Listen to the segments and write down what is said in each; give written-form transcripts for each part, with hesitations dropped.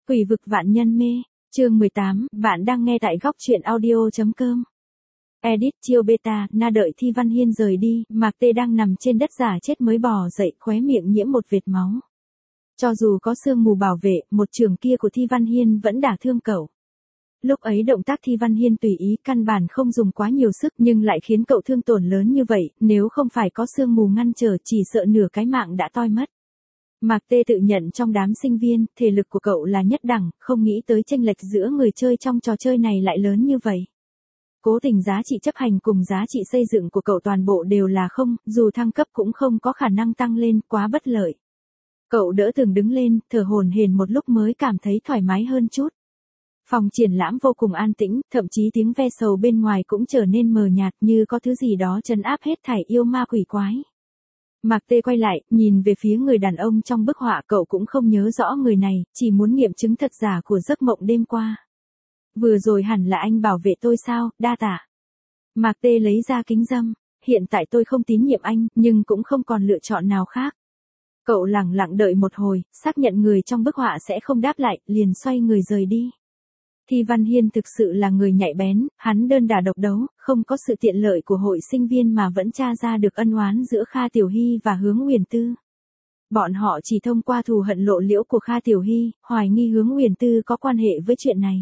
Quỷ vực vạn nhân mê, chương 18, bạn đang nghe tại góc truyện audio.com. Edit chiêu beta, na đợi Thi Văn Hiên rời đi, Mạc Tê đang nằm trên đất giả chết mới bò dậy, khóe miệng nhiễm một vệt máu. Cho dù có sương mù bảo vệ, một trường kia của Thi Văn Hiên vẫn đả thương cậu. Lúc ấy động tác Thi Văn Hiên tùy ý, căn bản không dùng quá nhiều sức nhưng lại khiến cậu thương tổn lớn như vậy, nếu không phải có sương mù ngăn trở chỉ sợ nửa cái mạng đã toi mất. Mạc Tê tự nhận trong đám sinh viên, thể lực của cậu là nhất đẳng, không nghĩ tới chênh lệch giữa người chơi trong trò chơi này lại lớn như vậy. Cố tình giá trị chấp hành cùng giá trị xây dựng của cậu toàn bộ đều là không, dù thăng cấp cũng không có khả năng tăng lên, quá bất lợi. Cậu đỡ tường đứng lên, thở hổn hển một lúc mới cảm thấy thoải mái hơn chút. Phòng triển lãm vô cùng an tĩnh, thậm chí tiếng ve sầu bên ngoài cũng trở nên mờ nhạt như có thứ gì đó trấn áp hết thảy yêu ma quỷ quái. Mạc Tê quay lại, nhìn về phía người đàn ông trong bức họa, cậu cũng không nhớ rõ người này, chỉ muốn nghiệm chứng thật giả của giấc mộng đêm qua. Vừa rồi hẳn là anh bảo vệ tôi sao, đa tạ. Mạc Tê lấy ra kính râm, hiện tại tôi không tín nhiệm anh, nhưng cũng không còn lựa chọn nào khác. Cậu lẳng lặng đợi một hồi, xác nhận người trong bức họa sẽ không đáp lại, liền xoay người rời đi. Thi Văn Hiên thực sự là người nhạy bén, hắn đơn đả độc đấu, không có sự tiện lợi của hội sinh viên mà vẫn tra ra được ân oán giữa Kha Tiểu Hy và Hướng Nguyền Tư. Bọn họ chỉ thông qua thù hận lộ liễu của Kha Tiểu Hy, hoài nghi Hướng Nguyền Tư có quan hệ với chuyện này.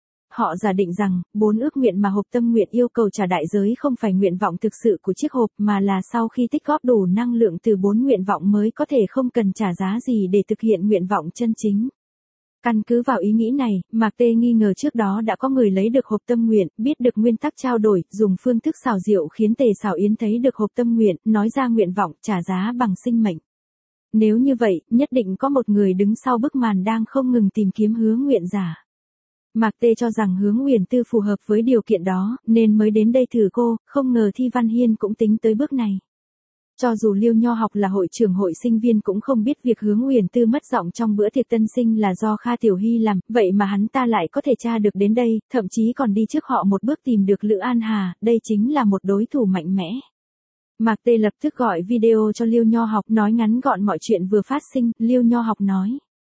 Họ giả định rằng, 4 ước nguyện mà hộp tâm nguyện yêu cầu trả đại giới không phải nguyện vọng thực sự của chiếc hộp mà là sau khi tích góp đủ năng lượng từ 4 nguyện vọng mới có thể không cần trả giá gì để thực hiện nguyện vọng chân chính. Căn cứ vào ý nghĩ này, Mạc Tê nghi ngờ trước đó đã có người lấy được hộp tâm nguyện, biết được nguyên tắc trao đổi, dùng phương thức xảo diệu khiến Tề Xảo Yến thấy được hộp tâm nguyện, nói ra nguyện vọng, trả giá bằng sinh mệnh. Nếu như vậy, nhất định có một người đứng sau bức màn đang không ngừng tìm kiếm hứa nguyện giả. Mạc Tê cho rằng Hướng Nguyền Tư phù hợp với điều kiện đó, nên mới đến đây thử cô, không ngờ Thi Văn Hiên cũng tính tới bước này. Cho dù Liêu Nho Học là hội trưởng hội sinh viên cũng không biết việc Hướng Nguyền Tư mất giọng trong bữa tiệc tân sinh là do Kha Tiểu Hy làm, vậy mà hắn ta lại có thể tra được đến đây, thậm chí còn đi trước họ một bước tìm được Lữ An Hà, đây chính là một đối thủ mạnh mẽ. Mạc Tê lập tức gọi video cho Liêu Nho Học nói ngắn gọn mọi chuyện vừa phát sinh, Liêu Nho Học nói.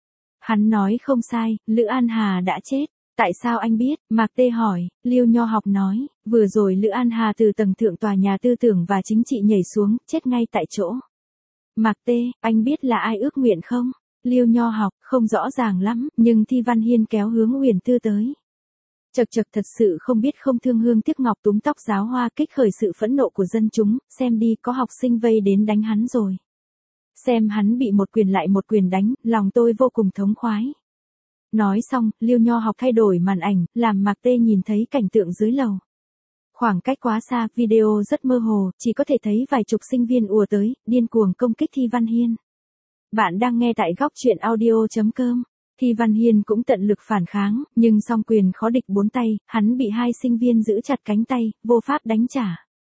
Hắn nói không sai, Lữ An Hà đã chết. Tại sao anh biết? Mạc Tê hỏi, Liêu Nho Học nói, vừa rồi Lữ An Hà từ tầng thượng tòa nhà tư tưởng và chính trị nhảy xuống, chết ngay tại chỗ. Mạc Tê, anh biết là ai ước nguyện không? Liêu Nho Học, không rõ ràng lắm, nhưng Thi Văn Hiên kéo Hướng Nguyền Tư tới. Chật thật sự không biết không thương hương tiếc ngọc túm tóc giáo hoa kích khởi sự phẫn nộ của dân chúng, xem đi có học sinh vây đến đánh hắn rồi. Xem hắn bị một quyền lại một quyền đánh, lòng tôi vô cùng thống khoái. Nói xong, Liêu Nho Học thay đổi màn ảnh, làm Mạc Tê nhìn thấy cảnh tượng dưới lầu. Khoảng cách quá xa, video rất mơ hồ, chỉ có thể thấy vài chục sinh viên ùa tới, điên cuồng công kích Thi Văn Hiên. Bạn đang nghe tại góc truyện audio.com. Thi Văn Hiên cũng tận lực phản kháng, nhưng song quyền khó địch bốn tay, hắn bị 2 sinh viên giữ chặt cánh tay, vô pháp đánh trả.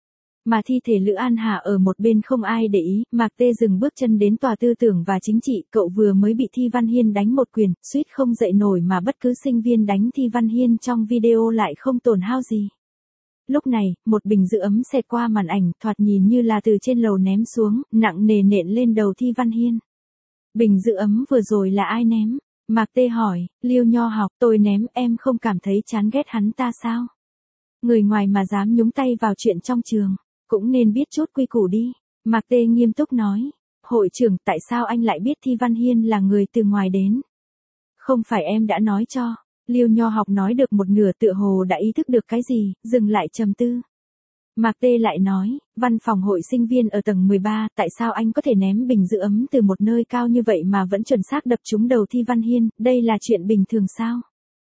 Mà thi thể Lữ An Hà ở một bên không ai để ý, Mạc Tê dừng bước chân đến tòa tư tưởng và chính trị, cậu vừa mới bị Thi Văn Hiên đánh một quyền, suýt không dậy nổi mà bất cứ sinh viên đánh Thi Văn Hiên trong video lại không tổn hao gì. Lúc này, một bình giữ ấm xẹt qua màn ảnh, thoạt nhìn như là từ trên lầu ném xuống, nặng nề nện lên đầu Thi Văn Hiên. Bình giữ ấm vừa rồi là ai ném? Mạc Tê hỏi, Liêu Nho Học, tôi ném, em không cảm thấy chán ghét hắn ta sao? Người ngoài mà dám nhúng tay vào chuyện trong trường. Cũng nên biết chút quy củ đi. Mạc Tê nghiêm túc nói. Hội trưởng, tại sao anh lại biết Thi Văn Hiên là người từ ngoài đến? Không phải em đã nói cho. Liêu Nho Học nói được một nửa tựa hồ đã ý thức được cái gì, dừng lại trầm tư. Mạc Tê lại nói, văn phòng hội sinh viên ở tầng 13, tại sao anh có thể ném bình giữ ấm từ một nơi cao như vậy mà vẫn chuẩn xác đập trúng đầu Thi Văn Hiên, đây là chuyện bình thường sao?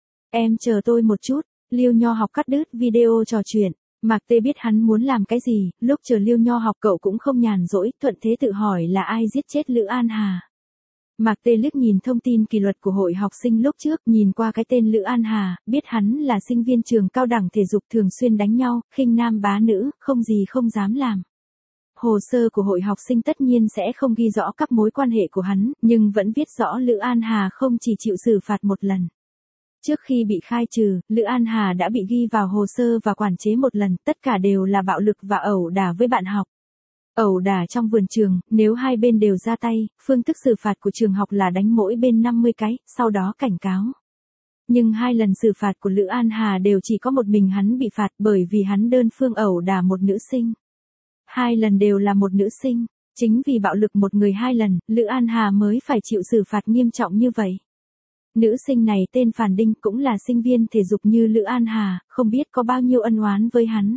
Em chờ tôi một chút, Liêu Nho Học cắt đứt video trò chuyện. Mạc Tê biết hắn muốn làm cái gì, lúc chờ Liêu Nho Học cậu cũng không nhàn rỗi, thuận thế tự hỏi là ai giết chết Lữ An Hà. Mạc Tê liếc nhìn thông tin kỷ luật của hội học sinh lúc trước, nhìn qua cái tên Lữ An Hà, biết hắn là sinh viên trường cao đẳng thể dục thường xuyên đánh nhau, khinh nam bá nữ, không gì không dám làm. Hồ sơ của hội học sinh tất nhiên sẽ không ghi rõ các mối quan hệ của hắn, nhưng vẫn viết rõ Lữ An Hà không chỉ chịu xử phạt một lần. Trước khi bị khai trừ, Lữ An Hà đã bị ghi vào hồ sơ và quản chế một lần, tất cả đều là bạo lực và ẩu đả với bạn học. Ẩu đả trong vườn trường, nếu hai bên đều ra tay, phương thức xử phạt của trường học là đánh mỗi bên 50 cái, sau đó cảnh cáo. Nhưng 2 lần xử phạt của Lữ An Hà đều chỉ có một mình hắn bị phạt bởi vì hắn đơn phương ẩu đả một nữ sinh. 2 lần đều là một nữ sinh, chính vì bạo lực một người 2 lần, Lữ An Hà mới phải chịu xử phạt nghiêm trọng như vậy. Nữ sinh này tên Phàn Đinh cũng là sinh viên thể dục như Lữ An Hà, không biết có bao nhiêu ân oán với hắn.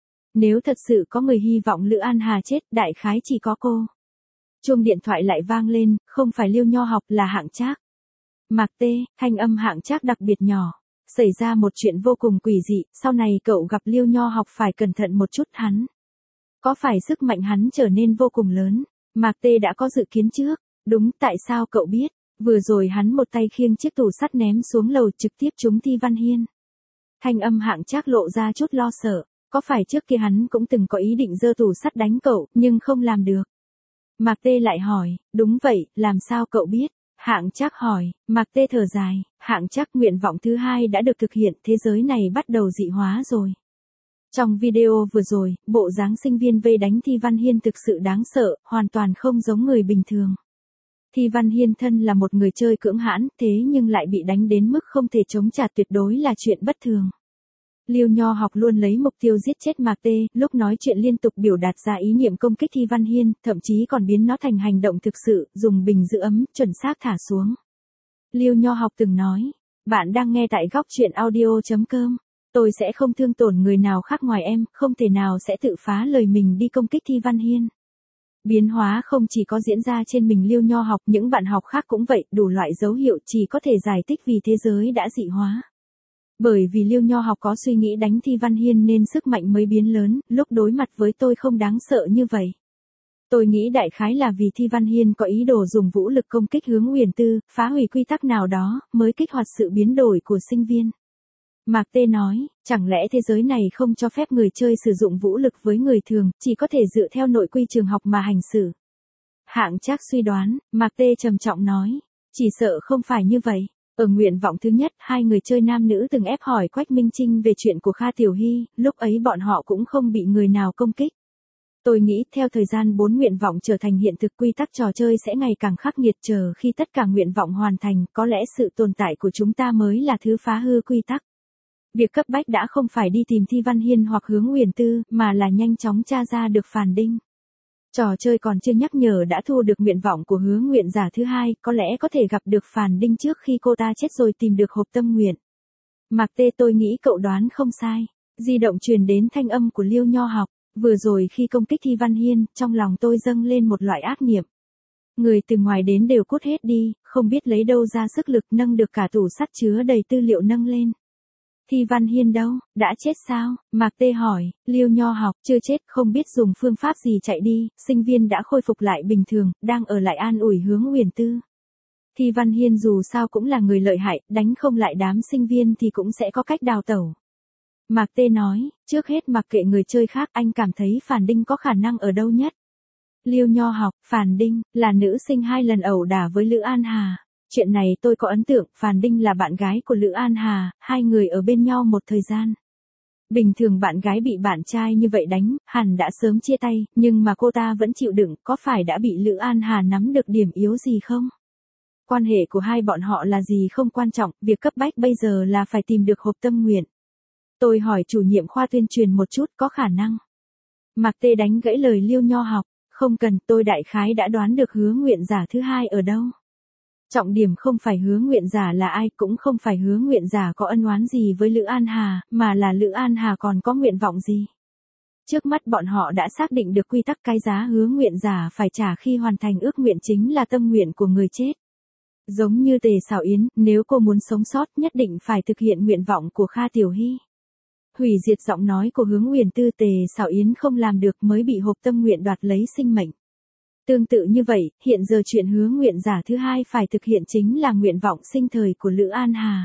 Nếu thật sự có người hy vọng Lữ An Hà chết, đại khái chỉ có cô. Chuông điện thoại lại vang lên, không phải Liêu Nho Học là Hạng Trác. Mạc Tê, thanh âm Hạng Trác đặc biệt nhỏ. Xảy ra một chuyện vô cùng quỷ dị, sau này cậu gặp Liêu Nho Học phải cẩn thận một chút hắn. Có phải sức mạnh hắn trở nên vô cùng lớn? Mạc Tê đã có dự kiến trước. Đúng, tại sao cậu biết? Vừa rồi hắn một tay khiêng chiếc tủ sắt ném xuống lầu trực tiếp trúng Thi Văn Hiên. Thanh âm Hạng Trác lộ ra chút lo sợ. Có phải trước kia hắn cũng từng có ý định giơ tủ sắt đánh cậu, nhưng không làm được? Mạc Tê lại hỏi, đúng vậy, làm sao cậu biết? Hạng Trác hỏi, Mạc Tê thở dài, Hạng Trác nguyện vọng thứ 2 đã được thực hiện, thế giới này bắt đầu dị hóa rồi. Trong video vừa rồi, bộ dáng sinh viên vây đánh Thi Văn Hiên thực sự đáng sợ, hoàn toàn không giống người bình thường. Thi Văn Hiên thân là một người chơi cưỡng hãn, thế nhưng lại bị đánh đến mức không thể chống trả tuyệt đối là chuyện bất thường. Liêu Nho Học luôn lấy mục tiêu giết chết Mạc Tê, lúc nói chuyện liên tục biểu đạt ra ý niệm công kích Thi Văn Hiên, thậm chí còn biến nó thành hành động thực sự, dùng bình giữ ấm, chuẩn xác thả xuống. Liêu Nho Học từng nói, bạn đang nghe tại góc truyện audio.com. Tôi sẽ không thương tổn người nào khác ngoài em, không thể nào sẽ tự phá lời mình đi công kích Thi Văn Hiên. Biến hóa không chỉ có diễn ra trên mình Liêu Nho Học, những bạn học khác cũng vậy, đủ loại dấu hiệu chỉ có thể giải thích vì thế giới đã dị hóa. Bởi vì Liêu Nho Học có suy nghĩ đánh Thi Văn Hiên nên sức mạnh mới biến lớn, lúc đối mặt với tôi không đáng sợ như vậy. Tôi nghĩ đại khái là vì Thi Văn Hiên có ý đồ dùng vũ lực công kích Hướng Huyền Tư, phá hủy quy tắc nào đó, mới kích hoạt sự biến đổi của sinh viên. Mạc Tê nói, chẳng lẽ thế giới này không cho phép người chơi sử dụng vũ lực với người thường, chỉ có thể dựa theo nội quy trường học mà hành xử. Hạng Trác suy đoán, Mạc Tê trầm trọng nói, chỉ sợ không phải như vậy. Ở nguyện vọng thứ nhất, 2 người chơi nam nữ từng ép hỏi Quách Minh Trinh về chuyện của Kha Tiểu Hy, lúc ấy bọn họ cũng không bị người nào công kích. Tôi nghĩ theo thời gian 4 nguyện vọng trở thành hiện thực, quy tắc trò chơi sẽ ngày càng khắc nghiệt, chờ khi tất cả nguyện vọng hoàn thành, có lẽ sự tồn tại của chúng ta mới là thứ phá hư quy tắc. Việc cấp bách đã không phải đi tìm Thi Văn Hiên hoặc Hướng Huyền Tư, mà là nhanh chóng tra ra được Phàn Đinh. Trò chơi còn chưa nhắc nhở đã thu được nguyện vọng của hứa nguyện giả thứ 2, có lẽ có thể gặp được Phàn Đinh trước khi cô ta chết rồi tìm được hộp tâm nguyện. Mạc Tê, tôi nghĩ cậu đoán không sai. Di động truyền đến thanh âm của Liêu Nho Học. Vừa rồi khi công kích Thi Văn Hiên, trong lòng tôi dâng lên một loại ác niệm. Người từ ngoài đến đều cút hết đi, không biết lấy đâu ra sức lực nâng được cả tủ sắt chứa đầy tư liệu nâng lên. Thi Văn Hiên đâu, đã chết sao? Mạc Tê hỏi, Liêu Nho Học, chưa chết, không biết dùng phương pháp gì chạy đi, sinh viên đã khôi phục lại bình thường, đang ở lại an ủi Hướng Huyền Tư. Thi Văn Hiên dù sao cũng là người lợi hại, đánh không lại đám sinh viên thì cũng sẽ có cách đào tẩu. Mạc Tê nói, trước hết mặc kệ người chơi khác, anh cảm thấy Phàn Đinh có khả năng ở đâu nhất? Liêu Nho Học, Phàn Đinh, là nữ sinh 2 lần ẩu đả với Lữ An Hà. Chuyện này tôi có ấn tượng, Phàn Đinh là bạn gái của Lữ An Hà, 2 người ở bên nhau một thời gian. Bình thường bạn gái bị bạn trai như vậy đánh, hẳn đã sớm chia tay, nhưng mà cô ta vẫn chịu đựng, có phải đã bị Lữ An Hà nắm được điểm yếu gì không? Quan hệ của hai bọn họ là gì không quan trọng, việc cấp bách bây giờ là phải tìm được hộp tâm nguyện. Tôi hỏi chủ nhiệm khoa tuyên truyền một chút, có khả năng. Mạc Tê đánh gãy lời Liêu Nho Học, không cần, tôi đại khái đã đoán được hứa nguyện giả thứ 2 ở đâu. Trọng điểm không phải hứa nguyện giả là ai, cũng không phải hứa nguyện giả có ân oán gì với Lữ An Hà, mà là Lữ An Hà còn có nguyện vọng gì. Trước mắt bọn họ đã xác định được quy tắc, cái giá hứa nguyện giả phải trả khi hoàn thành ước nguyện chính là tâm nguyện của người chết. Giống như Tề Sảo Yến, nếu cô muốn sống sót nhất định phải thực hiện nguyện vọng của Kha Tiểu Hy. Hủy diệt giọng nói của Hướng Huyền Tư, Tề Sảo Yến không làm được mới bị hộp tâm nguyện đoạt lấy sinh mệnh. Tương tự như vậy, hiện giờ chuyện hứa nguyện giả thứ 2 phải thực hiện chính là nguyện vọng sinh thời của Lữ An Hà.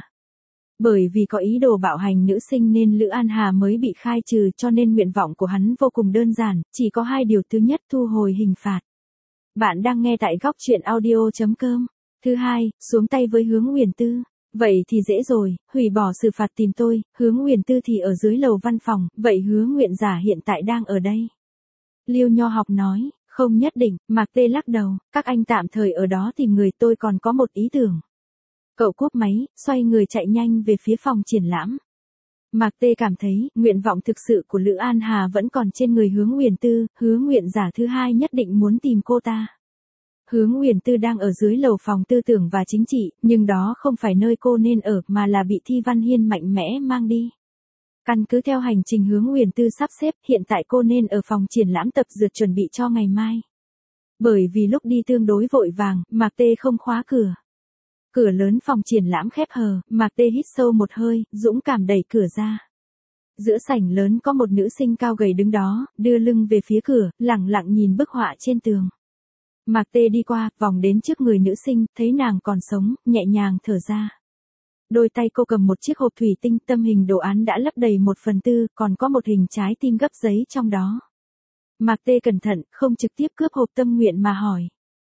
Bởi vì có ý đồ bạo hành nữ sinh nên Lữ An Hà mới bị khai trừ, cho nên nguyện vọng của hắn vô cùng đơn giản, chỉ có 2 điều. Thứ nhất, thu hồi hình phạt. Bạn đang nghe tại góc truyện audio.com. Thứ hai, xuống tay với Hướng Huyền Tư. Vậy thì dễ rồi, hủy bỏ xử phạt tìm tôi, Hướng Huyền Tư thì ở dưới lầu văn phòng, vậy hứa nguyện giả hiện tại đang ở đây. Liêu Nho Học nói, không nhất định, Mạc Tê lắc đầu, các anh tạm thời ở đó tìm người, tôi còn có một ý tưởng. Cậu cúp máy, xoay người chạy nhanh về phía phòng triển lãm. Mạc Tê cảm thấy, nguyện vọng thực sự của Lữ An Hà vẫn còn trên người Hứa Nguyền Tư, Hứa Nguyện giả thứ hai nhất định muốn tìm cô ta. Hứa Nguyền Tư đang ở dưới lầu phòng tư tưởng và chính trị, nhưng đó không phải nơi cô nên ở mà là bị Thi Văn Hiên mạnh mẽ mang đi. Căn cứ theo hành trình Hứa Nguyền Tư sắp xếp, hiện tại cô nên ở phòng triển lãm tập dượt chuẩn bị cho ngày mai. Bởi vì lúc đi tương đối vội vàng, Mạc Tê không khóa cửa. Cửa lớn phòng triển lãm khép hờ, Mạc Tê hít sâu một hơi, dũng cảm đẩy cửa ra. Giữa sảnh lớn có một nữ sinh cao gầy đứng đó, đưa lưng về phía cửa, lẳng lặng nhìn bức họa trên tường. Mạc Tê đi qua, vòng đến trước người nữ sinh, thấy nàng còn sống, nhẹ nhàng thở ra. Đôi tay cô cầm một chiếc hộp thủy tinh, tâm hình đồ án đã lấp đầy 1/4, còn có một hình trái tim gấp giấy trong đó. Mạc Tê cẩn thận, không trực tiếp cướp hộp tâm nguyện mà hỏi.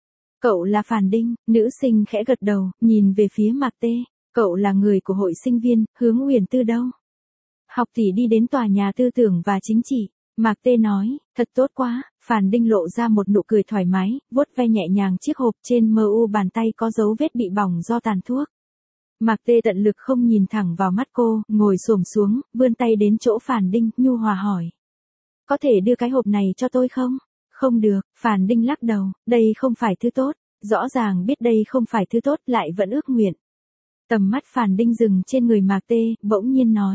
Cậu là Phàn Đinh, nữ sinh khẽ gật đầu, nhìn về phía Mạc Tê. Cậu là người của hội sinh viên, Hứa Nguyền Tư đâu? Học tỷ đi đến tòa nhà tư tưởng và chính trị. Mạc Tê nói, thật tốt quá. Phàn Đinh lộ ra một nụ cười thoải mái, vuốt ve nhẹ nhàng chiếc hộp, trên mu bàn tay có dấu vết bị bỏng do tàn thuốc. Mạc Tê tận lực không nhìn thẳng vào mắt cô, ngồi xổm xuống, vươn tay đến chỗ Phàn Đinh, nhu hòa hỏi. Có thể đưa cái hộp này cho tôi không? Không được, Phàn Đinh lắc đầu, đây không phải thứ tốt. Rõ ràng biết đây không phải thứ tốt lại vẫn ước nguyện. Tầm mắt Phàn Đinh dừng trên người Mạc Tê, bỗng nhiên nói.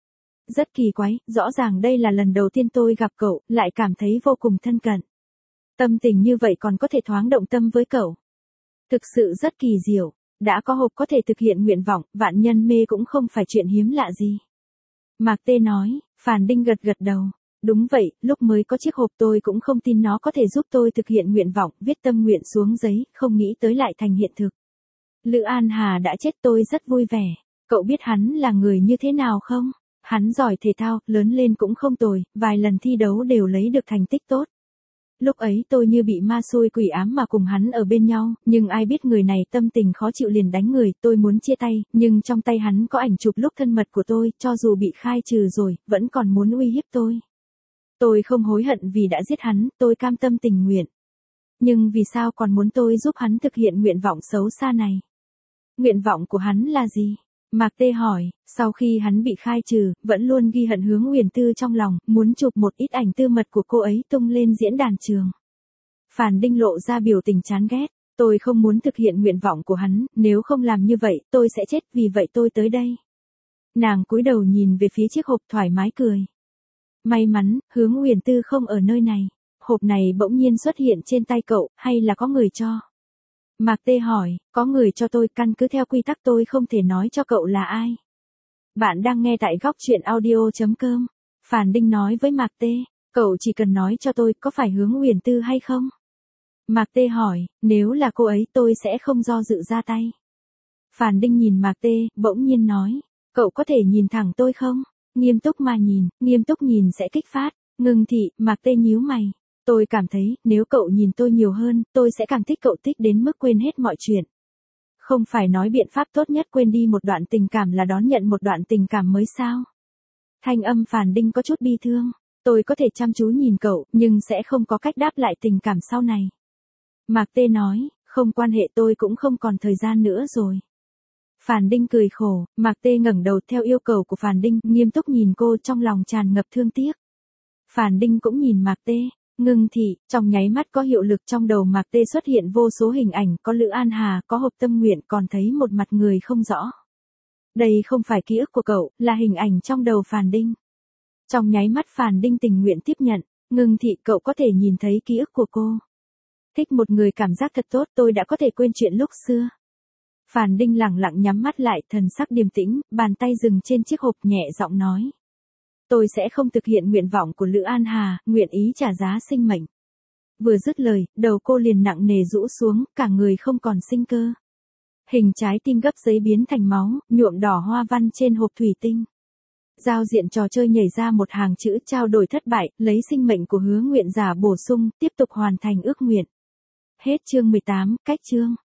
Rất kỳ quái, rõ ràng đây là lần đầu tiên tôi gặp cậu, lại cảm thấy vô cùng thân cận. Tâm tình như vậy còn có thể thoáng động tâm với cậu. Thực sự rất kỳ diệu, đã có hộp có thể thực hiện nguyện vọng, vạn nhân mê cũng không phải chuyện hiếm lạ gì. Mạc Tê nói, Phàn Đinh gật gật đầu. Đúng vậy, lúc mới có chiếc hộp tôi cũng không tin nó có thể giúp tôi thực hiện nguyện vọng, viết tâm nguyện xuống giấy, không nghĩ tới lại thành hiện thực. Lữ An Hà đã chết tôi rất vui vẻ. Cậu biết hắn là người như thế nào không? Hắn giỏi thể thao, lớn lên cũng không tồi, vài lần thi đấu đều lấy được thành tích tốt. Lúc ấy tôi như bị ma xui quỷ ám mà cùng hắn ở bên nhau, nhưng ai biết người này tâm tình khó chịu liền đánh người, tôi muốn chia tay, nhưng trong tay hắn có ảnh chụp lúc thân mật của tôi, cho dù bị khai trừ rồi, vẫn còn muốn uy hiếp tôi. Tôi không hối hận vì đã giết hắn, tôi cam tâm tình nguyện. Nhưng vì sao còn muốn tôi giúp hắn thực hiện nguyện vọng xấu xa này? Nguyện vọng của hắn là gì? Mạc Tê hỏi, sau khi hắn bị khai trừ, vẫn luôn ghi hận Hứa Nguyền Tư trong lòng, muốn chụp một ít ảnh tư mật của cô ấy tung lên diễn đàn trường. Phàn Đinh lộ ra biểu tình chán ghét, tôi không muốn thực hiện nguyện vọng của hắn, nếu không làm như vậy, tôi sẽ chết, vì vậy tôi tới đây. Nàng cúi đầu nhìn về phía chiếc hộp thoải mái cười. May mắn, Hứa Nguyền Tư không ở nơi này. Hộp này bỗng nhiên xuất hiện trên tay cậu, hay là có người cho? Mạc Tê hỏi, có người cho tôi, căn cứ theo quy tắc tôi không thể nói cho cậu là ai. Bạn đang nghe tại góc truyện audio.com. Phàn Đinh nói với Mạc Tê, cậu chỉ cần nói cho tôi có phải Hứa Nguyền Tư hay không? Mạc Tê hỏi, nếu là cô ấy tôi sẽ không do dự ra tay. Phàn Đinh nhìn Mạc Tê, bỗng nhiên nói, cậu có thể nhìn thẳng tôi không? Nghiêm túc mà nhìn, nghiêm túc nhìn sẽ kích phát. Ngưng thị, Mạc Tê nhíu mày. Tôi cảm thấy, nếu cậu nhìn tôi nhiều hơn, tôi sẽ càng thích cậu, thích đến mức quên hết mọi chuyện. Không phải nói biện pháp tốt nhất quên đi một đoạn tình cảm là đón nhận một đoạn tình cảm mới sao? Thanh âm Phàn Đinh có chút bi thương. Tôi có thể chăm chú nhìn cậu, nhưng sẽ không có cách đáp lại tình cảm sau này. Mạc Tê nói, không quan hệ, tôi cũng không còn thời gian nữa rồi. Phàn Đinh cười khổ, Mạc Tê ngẩng đầu theo yêu cầu của Phàn Đinh, nghiêm túc nhìn cô, trong lòng tràn ngập thương tiếc. Phàn Đinh cũng nhìn Mạc Tê, ngưng thị, trong nháy mắt có hiệu lực, trong đầu Mạc Tê xuất hiện vô số hình ảnh, có Lữ An Hà, có hộp tâm nguyện, còn thấy một mặt người không rõ. Đây không phải ký ức của cậu, là hình ảnh trong đầu Phàn Đinh. Trong nháy mắt Phàn Đinh tình nguyện tiếp nhận, ngưng thị, cậu có thể nhìn thấy ký ức của cô. Thích một người cảm giác thật tốt, tôi đã có thể quên chuyện lúc xưa. Phàn Đinh lẳng lặng nhắm mắt lại, thần sắc điềm tĩnh, bàn tay dừng trên chiếc hộp, nhẹ giọng nói. Tôi sẽ không thực hiện nguyện vọng của Lữ An Hà, nguyện ý trả giá sinh mệnh. Vừa dứt lời, đầu cô liền nặng nề rũ xuống, cả người không còn sinh cơ. Hình trái tim gấp giấy biến thành máu, nhuộm đỏ hoa văn trên hộp thủy tinh. Giao diện trò chơi nhảy ra một hàng chữ trao đổi thất bại, lấy sinh mệnh của Hứa Nguyện giả bổ sung, tiếp tục hoàn thành ước nguyện. Hết chương 18, cách chương.